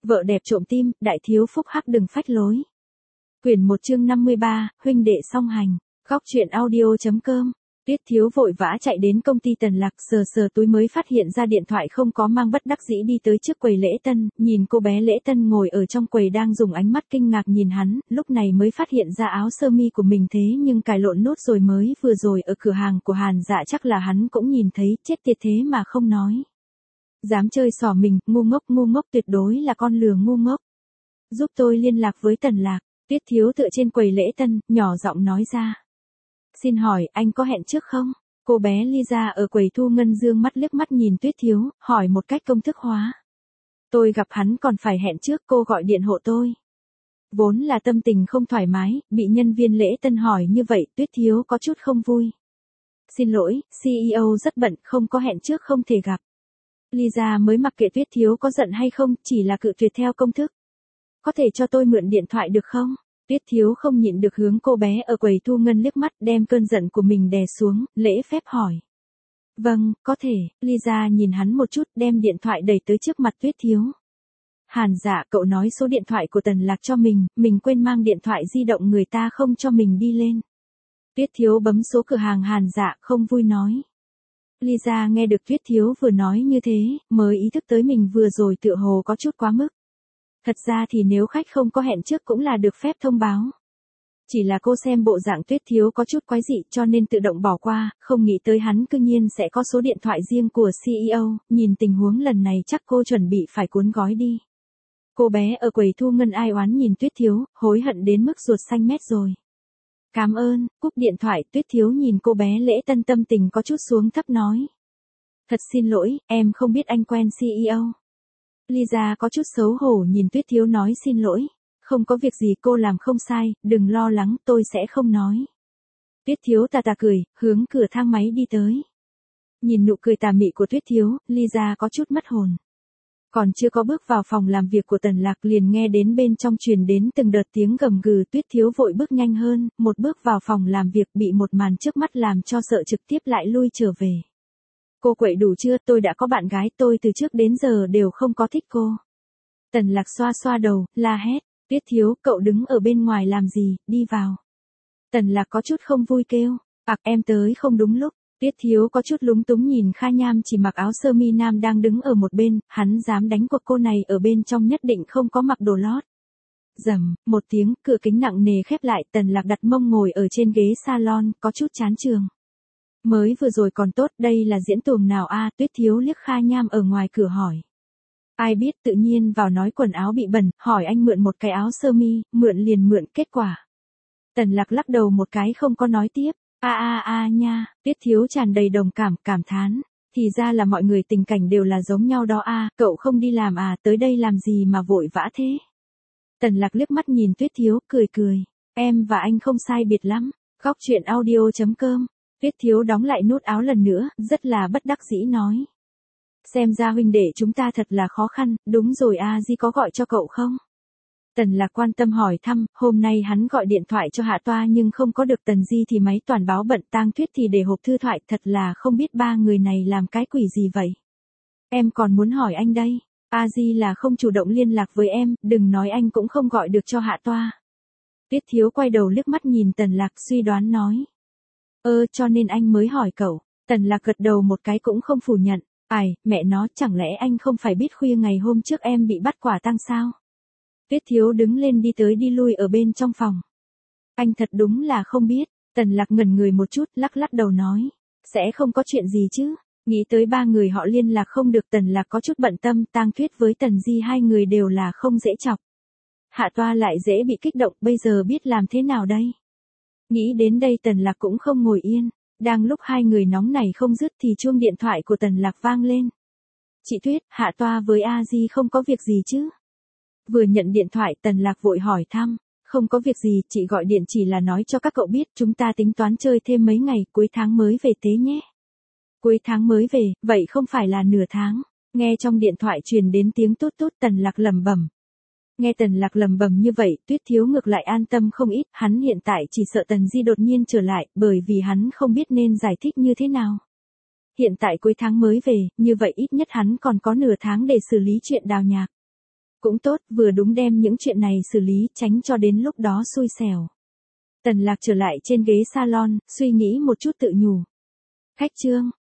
Vợ đẹp trộm tim, đại thiếu phúc hắc đừng phách lối. Quyển 1 chương 53, huynh đệ song hành. Góc truyện audio.com. Tuyết Thiếu vội vã chạy đến công ty Tần Lạc, sờ túi mới phát hiện ra điện thoại không có mang, bất đắc dĩ đi tới trước quầy lễ tân, nhìn cô bé lễ tân ngồi ở trong quầy đang dùng ánh mắt kinh ngạc nhìn hắn, lúc này mới phát hiện ra áo sơ mi của mình thế nhưng cài lộn nút rồi, mới vừa rồi ở cửa hàng của Hàn Dạ chắc là hắn cũng nhìn thấy, chết tiệt thế mà không nói. Dám chơi xỏ mình, ngu ngốc, tuyệt đối là con lừa ngu ngốc. Giúp tôi liên lạc với Tần Lạc. Tuyết Thiếu tựa trên quầy lễ tân, nhỏ giọng nói ra. Xin hỏi, anh có hẹn trước không? Cô bé Lisa ở quầy thu ngân dương mắt liếc mắt nhìn Tuyết Thiếu, hỏi một cách công thức hóa. Tôi gặp hắn còn phải hẹn trước, cô gọi điện hộ tôi. Vốn là tâm tình không thoải mái, bị nhân viên lễ tân hỏi như vậy, Tuyết Thiếu có chút không vui. Xin lỗi, CEO rất bận, không có hẹn trước không thể gặp. Lisa mới mặc kệ Tuyết Thiếu có giận hay không, chỉ là cự tuyệt theo công thức. Có thể cho tôi mượn điện thoại được không? Tuyết Thiếu không nhịn được hướng cô bé ở quầy thu ngân liếc mắt, đem cơn giận của mình đè xuống, lễ phép hỏi. Vâng, có thể. Lisa nhìn hắn một chút, đem điện thoại đẩy tới trước mặt Tuyết Thiếu. Hàn Dạ, cậu nói số điện thoại của Tần Lạc cho mình quên mang điện thoại di động, người ta không cho mình đi lên. Tuyết Thiếu bấm số cửa hàng Hàn Dạ, không vui nói. Lisa nghe được Tuyết Thiếu vừa nói như thế, mới ý thức tới mình vừa rồi tựa hồ có chút quá mức. Thật ra thì nếu khách không có hẹn trước cũng là được phép thông báo. Chỉ là cô xem bộ dạng Tuyết Thiếu có chút quái dị cho nên tự động bỏ qua, không nghĩ tới hắn cư nhiên sẽ có số điện thoại riêng của CEO, nhìn tình huống lần này chắc cô chuẩn bị phải cuốn gói đi. Cô bé ở quầy thu ngân ai oán nhìn Tuyết Thiếu, hối hận đến mức ruột xanh mét rồi. Cảm ơn, cúp điện thoại. Tuyết Thiếu nhìn cô bé lễ tân, tâm tình có chút xuống thấp nói. Thật xin lỗi, em không biết anh quen CEO. Lisa có chút xấu hổ nhìn Tuyết Thiếu nói xin lỗi. Không có việc gì, cô làm không sai, đừng lo lắng, tôi sẽ không nói. Tuyết Thiếu tà cười, hướng cửa thang máy đi tới. Nhìn nụ cười tà mị của Tuyết Thiếu, Lisa có chút mất hồn. Còn chưa có bước vào phòng làm việc của Tần Lạc liền nghe đến bên trong truyền đến từng đợt tiếng gầm gừ. Tuyết Thiếu vội bước nhanh hơn, một bước vào phòng làm việc bị một màn trước mắt làm cho sợ, trực tiếp lại lui trở về. Cô quậy đủ chưa, tôi đã có bạn gái, tôi từ trước đến giờ đều không có thích cô. Tần Lạc xoa xoa đầu, la hét. Tuyết Thiếu, cậu đứng ở bên ngoài làm gì, đi vào. Tần Lạc có chút không vui kêu. Em tới không đúng lúc. Tuyết Thiếu có chút lúng túng nhìn Kha Nham chỉ mặc áo sơ mi nam đang đứng ở một bên, hắn dám đánh cuộc cô này ở bên trong nhất định không có mặc đồ lót. Rầm, một tiếng, cửa kính nặng nề khép lại, Tần Lạc đặt mông ngồi ở trên ghế salon, có chút chán trường. Mới vừa rồi còn tốt, đây là diễn tuồng nào a? Tuyết Thiếu liếc Kha Nham ở ngoài cửa hỏi. Ai biết, tự nhiên vào nói quần áo bị bẩn, hỏi anh mượn một cái áo sơ mi, mượn liền mượn, kết quả. Tần Lạc lắc đầu một cái không có nói tiếp. Nha, Tuyết Thiếu tràn đầy đồng cảm thán. Thì ra là mọi người tình cảnh đều là giống nhau đó cậu không đi làm tới đây làm gì mà vội vã thế. Tần Lạc liếc mắt nhìn Tuyết Thiếu, cười. Em và anh không sai biệt lắm. Góc truyện audio.com. Tuyết Thiếu đóng lại nút áo lần nữa, rất là bất đắc dĩ nói. Xem ra huynh đệ chúng ta thật là khó khăn, đúng rồi Di có gọi cho cậu không? Tần Lạc quan tâm hỏi thăm, hôm nay hắn gọi điện thoại cho Hạ Toa nhưng không có được Tần Di thì máy toàn báo bận, Tang Tuyết thì để hộp thư thoại, thật là không biết ba người này làm cái quỷ gì vậy. Em còn muốn hỏi anh đây, Di là không chủ động liên lạc với em, đừng nói anh cũng không gọi được cho Hạ Toa. Tuyết Thiếu quay đầu liếc mắt nhìn Tần Lạc suy đoán nói. Cho nên anh mới hỏi cậu. Tần Lạc gật đầu một cái cũng không phủ nhận. Mẹ nó, chẳng lẽ anh không phải biết khuya ngày hôm trước em bị bắt quả tang sao? Tuyết Thiếu đứng lên đi tới đi lui ở bên trong phòng. Anh thật đúng là không biết. Tần Lạc ngẩn người một chút, lắc đầu nói. Sẽ không có chuyện gì chứ. Nghĩ tới ba người họ liên lạc không được, Tần Lạc có chút bận tâm, Tang Tuyết với Tần Di hai người đều là không dễ chọc. Hạ Toa lại dễ bị kích động, bây giờ biết làm thế nào đây? Nghĩ đến đây Tần Lạc cũng không ngồi yên. Đang lúc hai người nóng này không dứt thì chuông điện thoại của Tần Lạc vang lên. Chị Tuyết, Hạ Toa với Di không có việc gì chứ? Vừa nhận điện thoại Tần Lạc vội hỏi thăm. Không có việc gì, chị gọi điện chỉ là nói cho các cậu biết chúng ta tính toán chơi thêm mấy ngày, cuối tháng mới về tế nhé. Cuối tháng mới về, vậy không phải là nửa tháng. Nghe trong điện thoại truyền đến tiếng tút tút, Tần Lạc lẩm bẩm. Nghe Tần Lạc lẩm bẩm như vậy, Tuyết Thiếu ngược lại an tâm không ít, hắn hiện tại chỉ sợ Tần Di đột nhiên trở lại, bởi vì hắn không biết nên giải thích như thế nào. Hiện tại cuối tháng mới về, như vậy ít nhất hắn còn có nửa tháng để xử lý chuyện Đào Nhạc. Cũng tốt, vừa đúng đem những chuyện này xử lý, tránh cho đến lúc đó xui xẻo. Tần Lạc trở lại trên ghế salon, suy nghĩ một chút tự nhủ. Khách Trương,